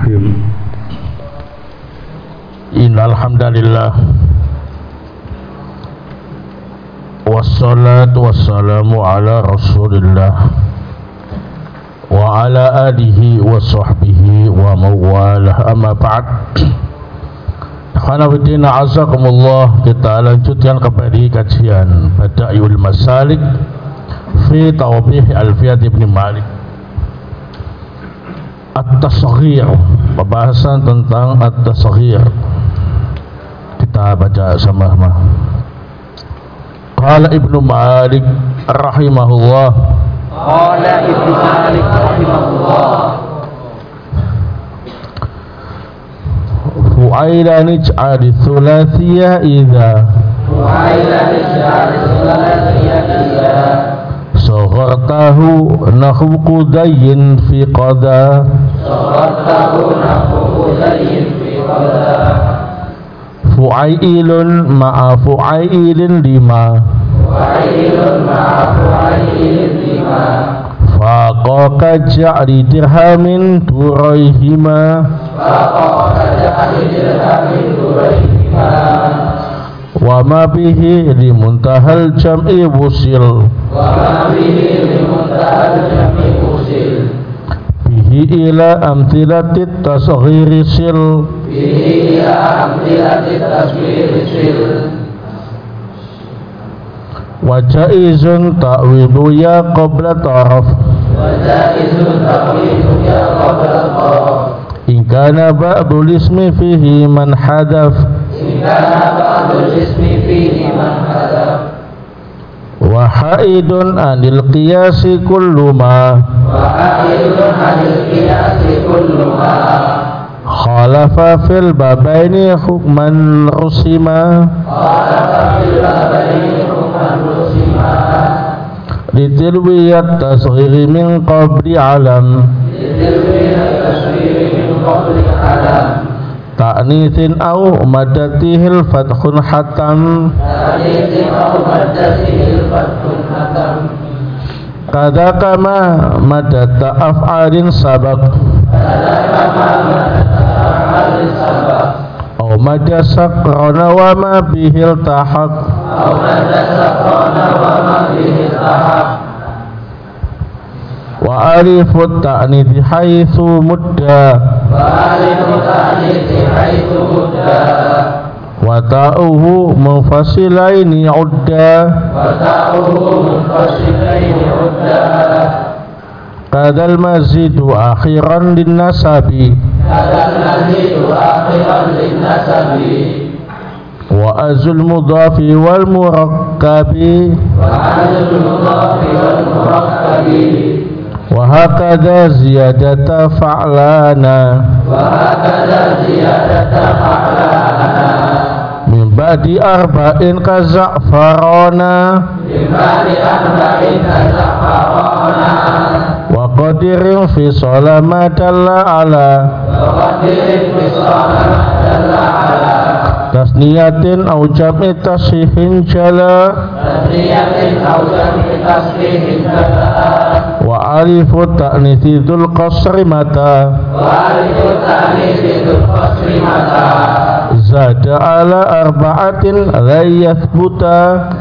Bismillahirrahmanirrahim. Innal hamdalillah wassalatu wassalamu ala Rasulillah wa ala alihi wa sahbihi wa mawalah, amma ba'd. Khanafiddina azakumullah, kita lanjutkan kembali kajian Bada'iul Masalik fi Tawbih Alfiyat Ibn Malik. At-Tasghir, pembahasan tentang At-Tasghir. Kita baca sama-sama. Qala Ibnu Malik rahimahullah. Qala Ibnu Malik rahimahullah. Fu'ailan ij'al thulathiyah idza Saghartahu nahu qudayyin fi qada Fu'ailun ma'a fu'ailin lima Faqaka ja'ri dirhamin turayhima wa ma bihi limuntahal jam'i wusil bihi ila amtilatit tasghiri sil wa jaizun ta'widu ya qabla taraf in kana ba'dul ismi fihi man hadaf wa haidun anil qiyasi kullu ma khalafa fil babaini hukman rusima litilwiyat tasghiri min qabli alam ta'nithin au madatihil fathun hatam kada kama madata af'alin sabak au madasakrona wa ma bihil tahaq wa alifut ta'nithi haitsu mudda wa ta'uhu munfasilaini udda kadal mazidu akhiran linnasabi wa azul mudafi wal murakkabi wa hakadha ziyadata fa'lana min ba'di arba'in kaza'farana wa qadirin fi salama dalla ala tasniyatin au jam'i tashihin jala wa alifu ta'nithi dzul qasri mata zada ala arba'atin la yathbuta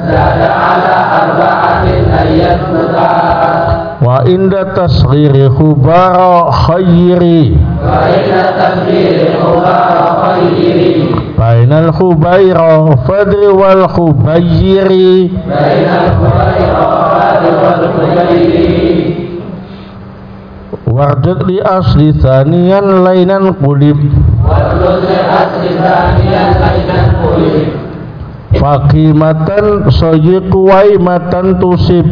wa inda tasghiri khubara khayri bainal khubayra fadri wal khubayri wardud li asli thaniyan lainan qulib faqimatan sayyiqwai matan tusib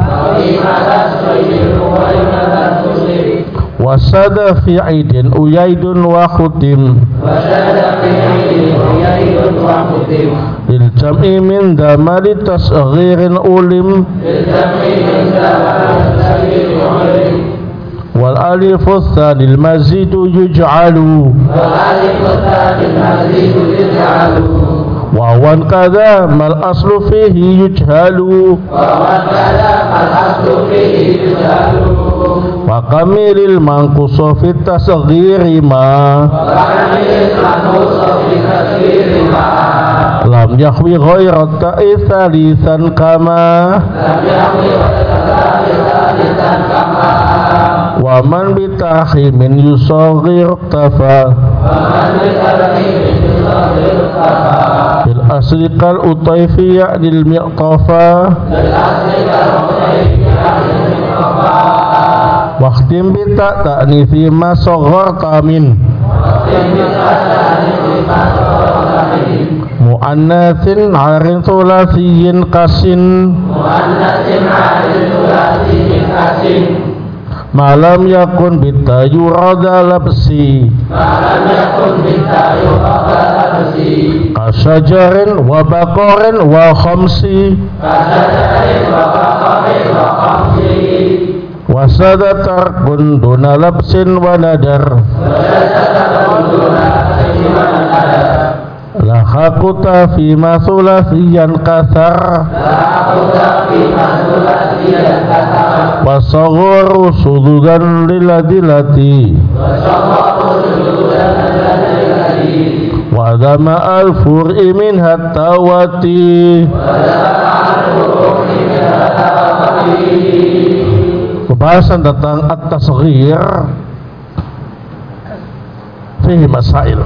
wasada fi aidin uyaidun wa khutim lil jam'i min damari tasghirin ulim wal alifu tsanil mazidu yuj'alu wa wan kadza mal aslu fihi yujhalu wa kamilil mangkuso fit tasghiri ma lam yahwi ghairat ta'ithalisan kama wa man bitahimin yusaghir tafa bil asli kal utayfi ya'dil mi'tafa waqtim bita ta'nithi ma saghar tamin mu'annatsin 'arin thulathiyin qasin malam yakun bita yurada labsi kasajarin wa baqarin wa khamsi wasada tarkun duna labsin wa nadar la hakuta fi masulasiyan kasar wasaghuru sududan liladilati wa dama al-fur'i min hattawati. Pembahasan tentang at-tasghir fihi masail.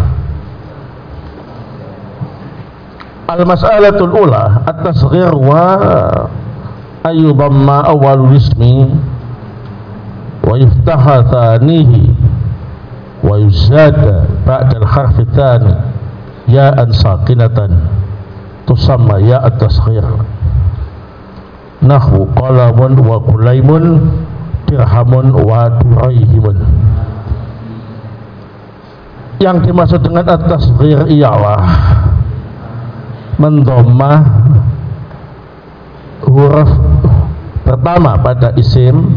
Al-mas'alatul ula at-tasghir wa ayyudamma awalul ismi wa yuftaha thanihi wa yuzada ba'da al-harfi thani ya'an sakinatan tusamma ya at-tasghir nahwu qalamun wa kulaimun dirhamun wa duraihimun. Yang dimaksud dengan at-tasghir ialah mendomah huruf pertama pada isim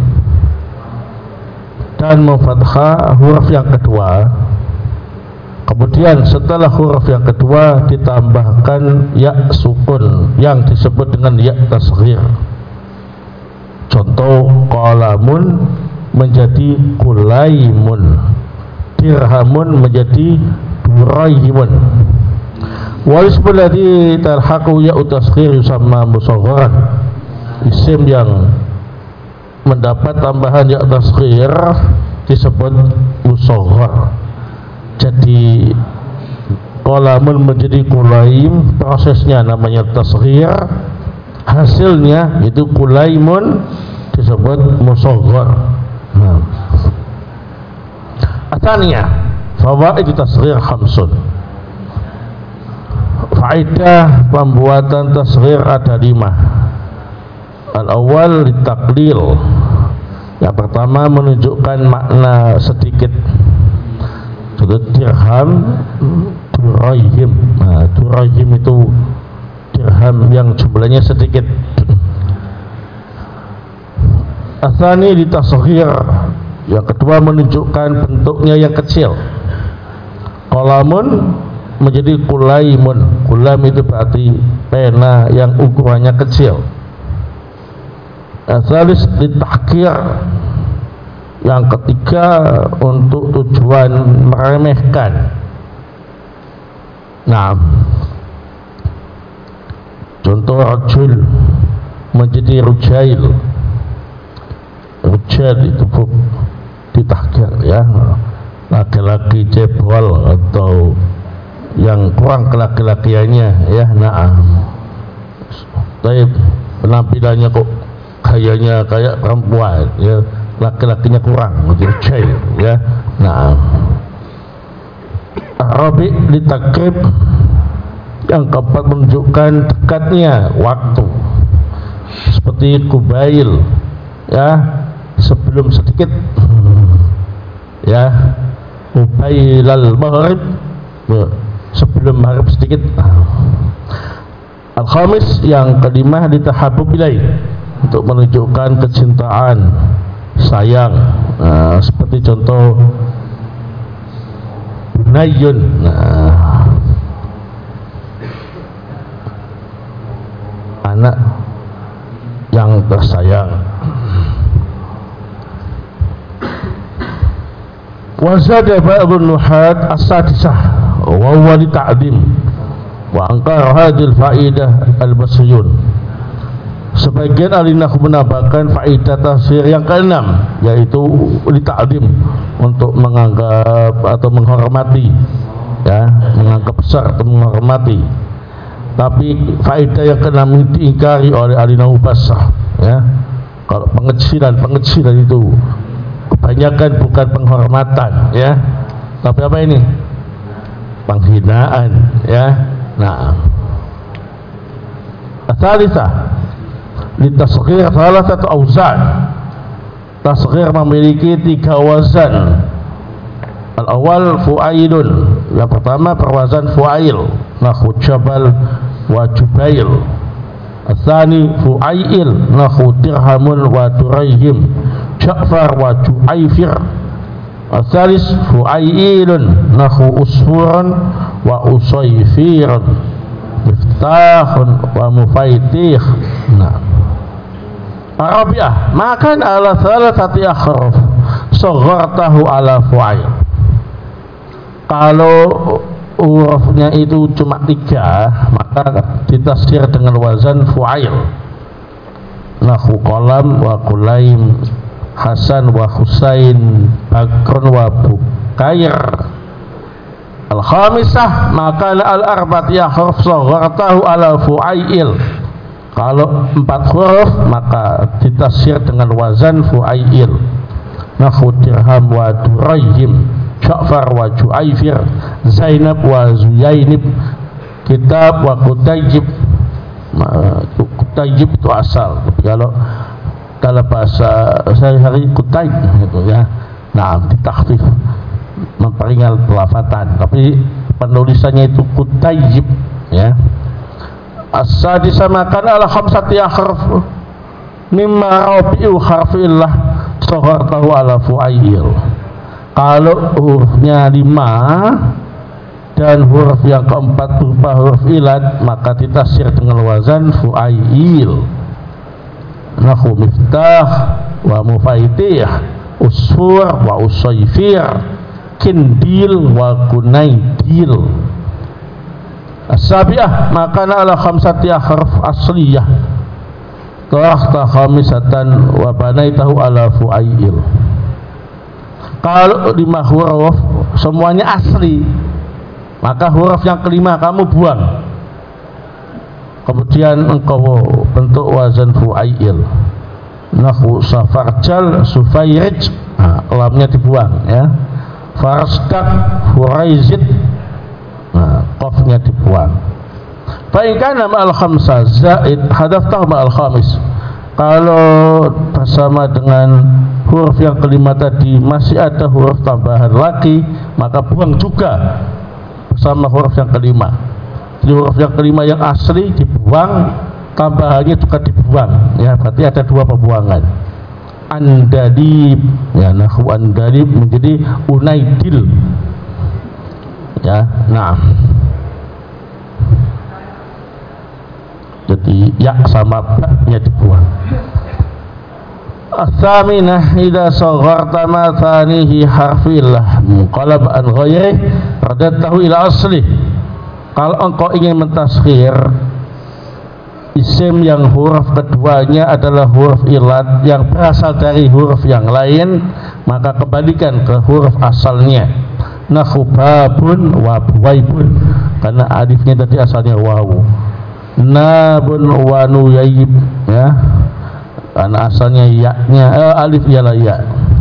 dan memfathah huruf yang kedua, kemudian setelah huruf yang kedua ditambahkan ya sukun yang disebut dengan ya tasghir. Contoh, qalamun menjadi kulaimun, dirhamun menjadi duraihimun. Walismul ladzi talhaqu ya tasghir yusamma musagharan. Isim yang mendapat tambahan ya tasghir disebut musaghar. Jadi qalamun menjadi kulaim, prosesnya namanya tasghir, hasilnya itu kulaimun disebut musaghar. Atsaniyah fawaid tasghir khamsun. Faedah pembuatan tasghir ada 5. Al-awwal litaklil. Yang pertama menunjukkan makna sedikit. Contoh dirham duraihim. Nah, duraihim itu dirham yang jumlahnya sedikit. Atsani litasghir. Yang kedua menunjukkan bentuknya yang kecil. Qalamun menjadi kulaimun. Kulam itu berarti pena yang ukurannya kecil. Asalis ditahkir. Yang ketiga untuk tujuan meremehkan. Nah, contoh rajul menjadi rujail. Rujail itu ditahkir ya, laki-laki cebol atau yang kurang kelaki-lakiannya ya. Nah, tapi penampilannya kok kayaknya kayak perempuan ya, laki-lakinya kurang, rujail ya. Nah, Arabi ditakrib. Yang keempat menunjukkan dekatnya waktu, seperti kubail ya, sebelum sedikit ya, kubailal maghrib, sebelum maghrib sedikit. Al-khamis yang kelima ditahabub ilaih, untuk menunjukkan kecintaan, sayang. Nah, seperti contoh bunayun. Nah, anak yang tersayang. Wa zada ba'dun nuhat as-sadisah wa huwa li ta'dim wa angkar hadil faidah al-basriyun. Sebagian ahli nahwu menambahkan faedah tafsir yang keenam, yaitu li ta'dim, untuk menganggap atau menghormati, ya, menganggap besar atau menghormati. Tapi faedah yang keenam ini diingkari oleh ahli nahwu basah, ya. Kalau pengecilan itu kebanyakan bukan penghormatan, ya, tapi apa ini? Penghinaan, ya. Nah, asalisa litasghir salah satu auzan. Tasghir memiliki 3 wazan. Al-awwal fu'ailun, yang pertama perwazan fu'ail, nahwu jabal wa jubail. Al-thani fu'ail, nahwu dirhamun wa durayhim, ja'far wa ju'aifir. Al-thalis fu'ailun, nahwu usfurun wa usayfirun, miftahun wa mufaitih. Nah, Arabiah makan ala salasati akhraf saghartahu ala fu'ail. Kalau hurufnya itu cuma 3, maka ditafsir dengan wazan fu'ail. Nahwu qalam wa qulaim, Hasan wa Husain, Bakrun wa Bukair. Al-khamisah maka al-arba'ati ahruf saghartahu ala fu'ail. Kalau 4 huruf maka ditafsir dengan wazan fu'ail. Nahwu dirham wa durayhim, Ja'far wa Ju'aifir, Zainab wa Zuyainib, Kitab wa Kutayyib. Kutayyib itu asal, kalau dalam bahasa sehari-hari Kutayb gitu, ya. Nah, ditakhfif, memperingat pelafatan, tapi penulisannya itu Kutayyib, ya. As-sadisa makan ala khamsati akhraf mimma rabi'u harfillah saghartahu ala fu'ail. Kalau hurufnya 5 dan huruf yang keempat berupa huruf ilat, maka ditafsir dengan wazan fu'ail. Nahwu miftah wa mufaitih, usfur wa usayfir, kindil wa kunaidil. As-sabi'ah makana ala khamsati ahruf asliyah tarahta khamisatan wa banaitahu ala fu'ail. Kalau 5 huruf semuanya asli, maka huruf yang kelima kamu buang, kemudian engkau bentuk wazan fu'ail. Nahwu safarjal sufayrij, nah, lamnya dibuang, ya. Farsdak furaizid, nah, qafnya dibuang. Fa in kana ma'al khamsah zaid hadaftahu ma'al khamis. Kalau bersama dengan huruf yang kelima tadi masih ada huruf tambahan lagi, maka buang juga bersama huruf yang kelima. Jadi huruf yang kelima yang asli dibuang, tambahannya juga dibuang, ya. Berarti ada 2 pembuangan. Andalib, ya, nahwu andalib menjadi unaidil, ya. Nah, jadi ya sama ba-nya dibuang. As-saminah idza sagharta ma thanihi harfillah munqalab an ghairi radatahu ila asli. Kalau engkau ingin mentasghir isim yang huruf keduanya adalah huruf ilat yang berasal dari huruf yang lain, maka kembalikan ke huruf asalnya. Nahwu babun wa buwaibun, karena alifnya tadi asalnya wawu. Nabun wa nuyayib, ya, karena asalnya ya-nya alif ialah ya.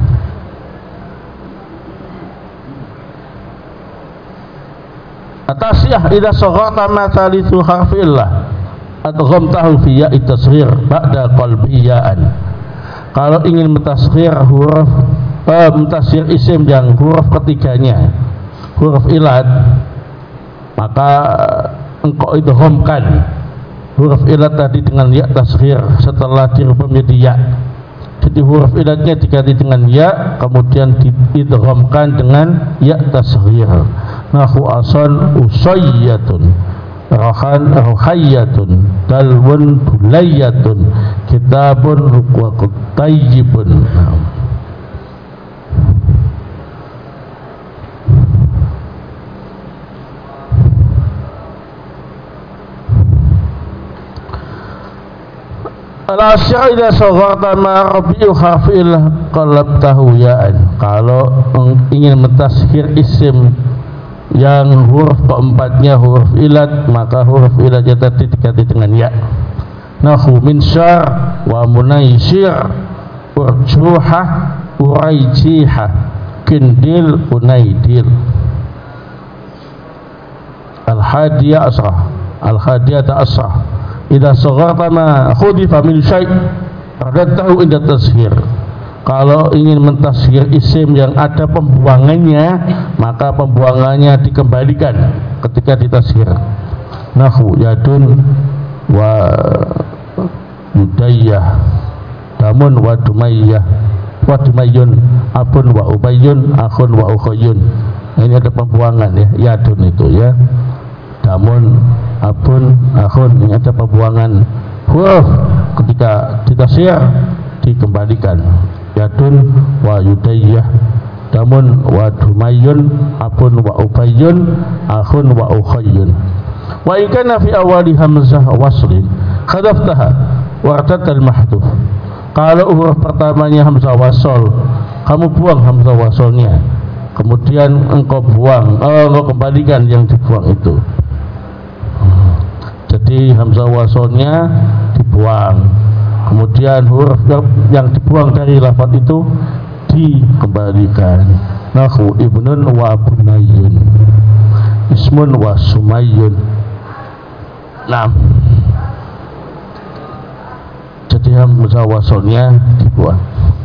Atasiyah idza sagharta ma thalithu harfillah adghamtahu fi ya'i tasghir ba'da qalbiyaan. Kalau ingin mentasghir huruf mentasghir isim yang huruf ketiganya huruf ilat, maka engkau idghamkan huruf ilat tadi dengan ya tasghir setelah dirubah menjadi ya. Jadi huruf ilatnya diganti dengan ya, kemudian diidghamkan dengan ya tasghir. Nahwu asan usayyatun, rahan ruhayyatun, dalwun bulayyatun, kitabun wa kutayyibun. Al-asyar idza sagharta ma rabi'u harfil qalabtahu ya'an. Kalau ingin mentashir isim yang huruf keempatnya huruf ilat, maka huruf ilatnya tadi diganti dengan ya. Nahu min syar wa munaysir urjuha uraijiha kindil unaidil. Al-hadiyah asrah, al-hadiyata asrah idza sagharta ma khudifa min syai' radatahu inda tashir. Kalau ingin mentashir isim yang ada pembuangannya, maka pembuangannya dikembalikan ketika ditashir. Nahu yadun wa mudayyah damun wa dumayyah wa dumayyun abun wa ubayyun akhun wa ukhayyun. Ini ada pembuangan ya, yadun itu ya, damun abun akhun, ini ada pembuangan huruf ketika ditashir dikembalikan. Yadun wa yudayyah damun wa dumayyun abun wa ubayyun akhun wa ukhayyun. Wa ikana fi awali hamzah waslin khadaftaha wartatal mahdhuf. Kalau huruf pertamanya hamzah wasol, kamu buang hamzah wasolnya, kemudian engkau buang, engkau kembalikan yang dibuang itu. Jadi hamzah wasolnya dibuang, kemudian huruf yang dibuang dari lafaz itu dikembalikan. Nahu ibnun wa bunayyun, ismun wa sumayyun. Nah, jadi hamzah wasolnya dibuang.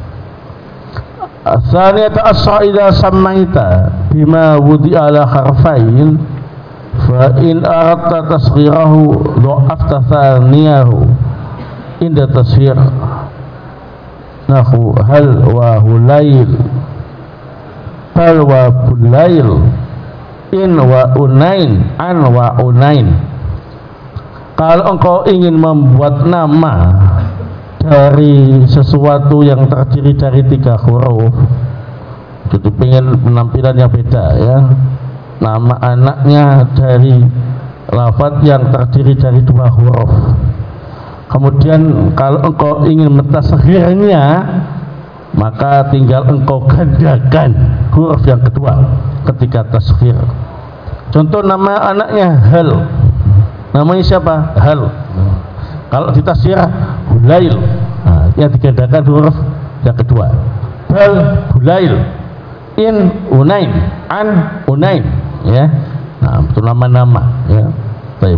Tsaniyata as-sa idza samaita bima wudi'a ala harfain fa in aradta tasghirahu dha'afta thaniyahu inda tasghir. Nahu hal wa hulail, bal wa bulail, in wa unain, an wa unain. Kalau engkau ingin membuat nama dari sesuatu yang terdiri dari 3 huruf, jadi pengen penampilan yang beda ya, nama anaknya dari lafaz yang terdiri dari 2 huruf. Kemudian kalau engkau ingin mentasghirnya, maka tinggal engkau gandakan huruf yang kedua ketika tasghir. Contoh nama anaknya Hal, namanya siapa? Hal. Kalau ditasghir Hulail, nah, yang digandakan huruf yang kedua. Bal Hulail, in Unain, an Unain, ya. Nah, itu nama-nama ya. Baik.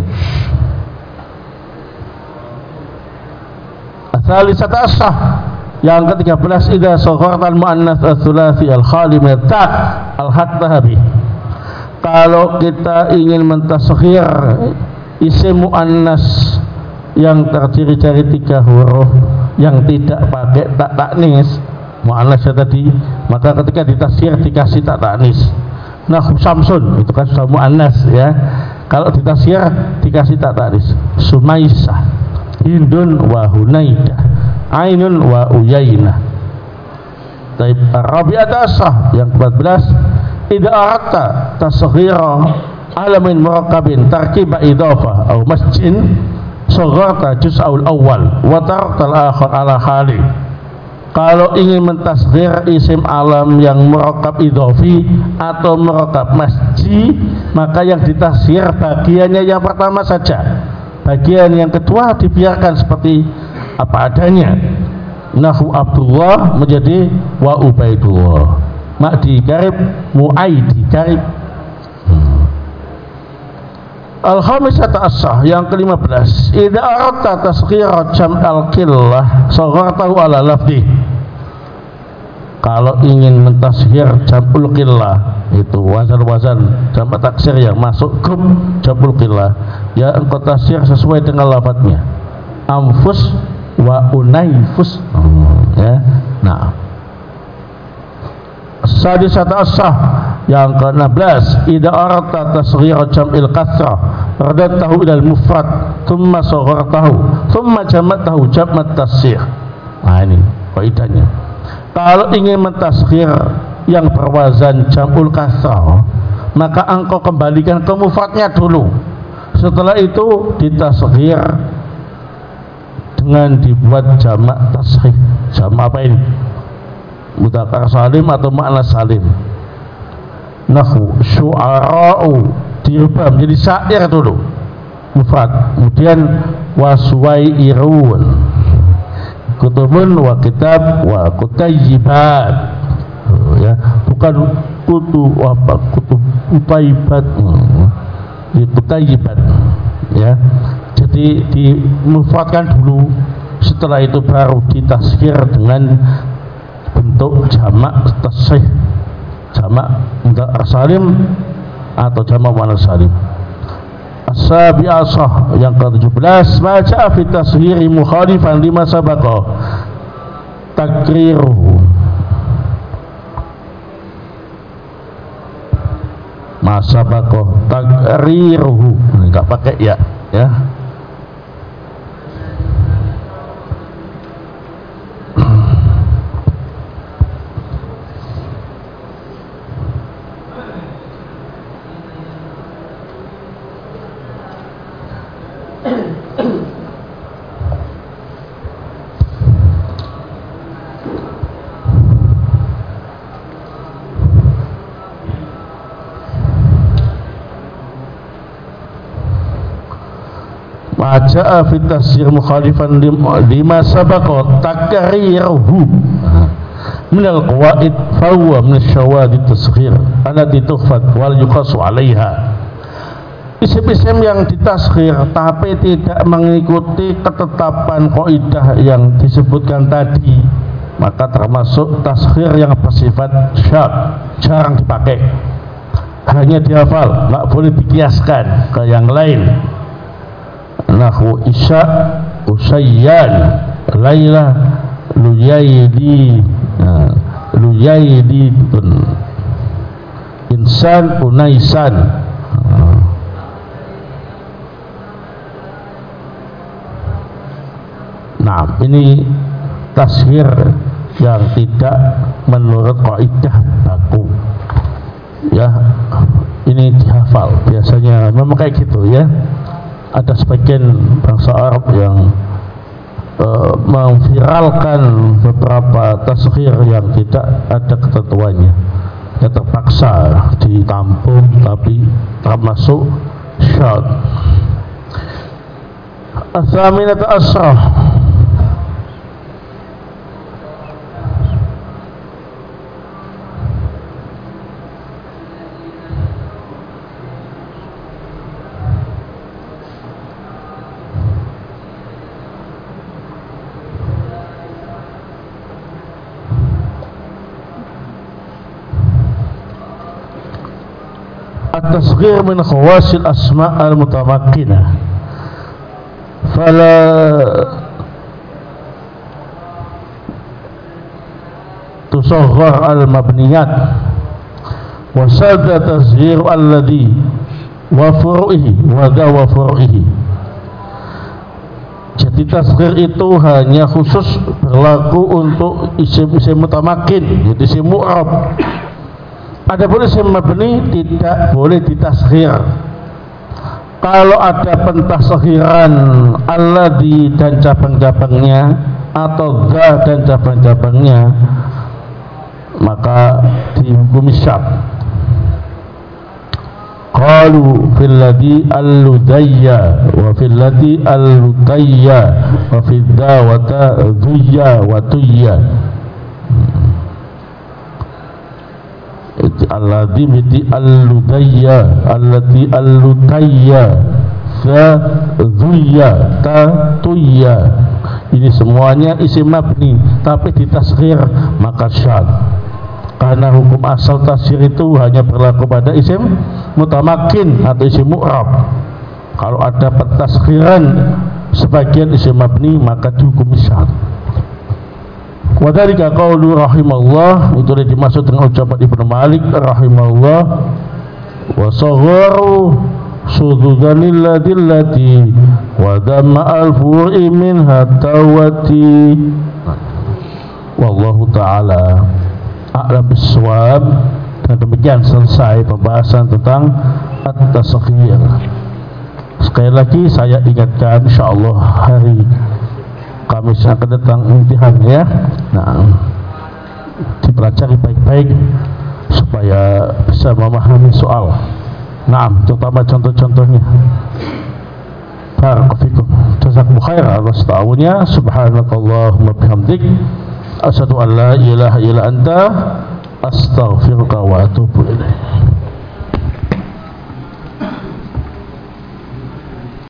Asalisat asah yang ke-13 idza saghartal muannats ats-tsulats al-khali min at-ta' al-hatta bi. Kalau kita ingin mentasghir isim muannas yang terdiri dari 3 huruf yang tidak pakai tak taknis, muannas tadi, maka ketika ditasghir dikasih tak taknis. Nah, Samsun itu kan sudah muannas ya. Kalau ditasghir dikasih tak taknis. Sumaisah, Hindun wa Hunaidah, Ainun wa Uyainah. Taib Rabi'at asah yang ke-14 idza aradta tasghira alamin murakkabin tarkiba idhafah atau masjid sagharta juz'ul awal wa taraktal akhar ala khali. Kalau ingin mentasghir isim alam yang murakkab idhafi atau murakkab masjid, maka yang ditasghir bagiannya yang pertama saja, bagian yang kedua dibiarkan seperti apa adanya. Nahu Abdullah menjadi wa Ubaidullah, Ma'di karib, Mu'aidi karib. Al-khamisata as-sah yang ke-15 idza aradta tasghira jam'al qillah saghartahu ala lafzi. Kalau ingin mentasghir jam'ul qillah, itu wazan-wazan jamak taksir yang masuk grup jam'ul qillah, ya engkau tasghir sesuai dengan lafadznya. Anfus wa unaifus, ya. Nah, sadisata as-sah yang ke-16 idza aradta tasghira jam'il kasrah radatahu ilal mufrad thumma saghartahu thumma jama'tahu jam'at tasghir. Nah, ini kaidahnya. Kalau ingin mentasghir yang berwazan jam'ul kasrah, maka engkau kembalikan ke mufradnya dulu. Setelah itu ditasghir dengan dibuat jamak tashih. Jamak apa ini? Mudzakkar salim atau muannas salim. Nahu syu'ara'u dirubah menjadi syair dulu mufrad, kemudian waswairun, kutubun wa kitab wa kutayyibat, ya, bukan kutub utaibat, kutayyibat, ya. Jadi dimufradkan dulu, setelah itu baru ditashir dengan bentuk jamak tashih, jamak mudzakkar salim atau jamak muannas salim. As-sabi'ah yang ke-17, ma ja'a fi tashiri mukhalifan lima sabaqa takriruhu. Ma sabaqa takriruhu, enggak pakai ya. Maja'a fi tafsir mukhalifan lima sabaqa takriruhu min al-qawaid fa huwa min asy-syawahid at-tasghir allati tukhfat wal yuqasu 'alaiha. Isim-isim yang ditasghir tapi tidak mengikuti ketetapan kaidah yang disebutkan tadi, maka termasuk tasghir yang bersifat syadz, jarang dipakai, hanya dihafal, enggak boleh dikiaskan ke yang lain. Nahu isya, usayyan, laila, luyaydi, luyayditun, insan, unaisan. Nah, ini tashir yang tidak menurut kaidah baku, ya. Ini dihafal, biasanya memang kayak gitu, ya. Ada sebagian bangsa Arab yang memviralkan beberapa tashir yang tidak ada ketentuannya, ya, terpaksa ditampung, tapi termasuk syadz. As-saminatu asyrah, at-tasghir min khawasil asma' al-mutamakkinah, fala tusaghhar al-mabniyat wa sadda tasghir alladhi wa furu'ihi wa dawa furu'ihi. Jadi tasghir itu hanya khusus berlaku untuk isim-isim mutamakkin, yaitu isim mu'rab. Adapun isim mabni tidak boleh ditashghir. Kalau ada pentasghiran alladhi dan cabang-cabangnya atau dha dan cabang-cabangnya, maka dihukumi syadz. Qalu fil ladhi al-ludayya wa fil ladhi al-lutayya wa fil dha wa ta dhuyya wa tuyya. Alladhi miti al-ludayya, allati al-lutayya, fa dhuyya, ta tuyya. Ini semuanya isim mabni, tapi ditashghir maka syadz. Karena hukum asal tasghir itu hanya berlaku pada isim mutamakkin atau isim mu'rab. Kalau ada pentashghiran sebagian isim mabni, maka dihukum syadz. Wa dzalika qaulu rahimallah, itu dimaksud dengan ucapan Ibnu Malik rahimahullah, wa sagharu sududanil ladillati wa damma al-fur'i minha tawati. Wallahu ta'ala a'lam bis-shawab. Dan demikian selesai pembahasan tentang at-tasghir. Sekali lagi saya ingatkan, insyaallah hari Kamis yang akan datang imtihan ya. Nah, dipelajari baik-baik supaya bisa memahami soal. Nah, terutama contoh-contohnya. Barakallahu fikum. Jazakumullahu khairan atas ta'awunnya. Subhanakallahumma bihamdik, asyhadu an la ilaha illa anta, astaghfiruka wa atubu ilaik.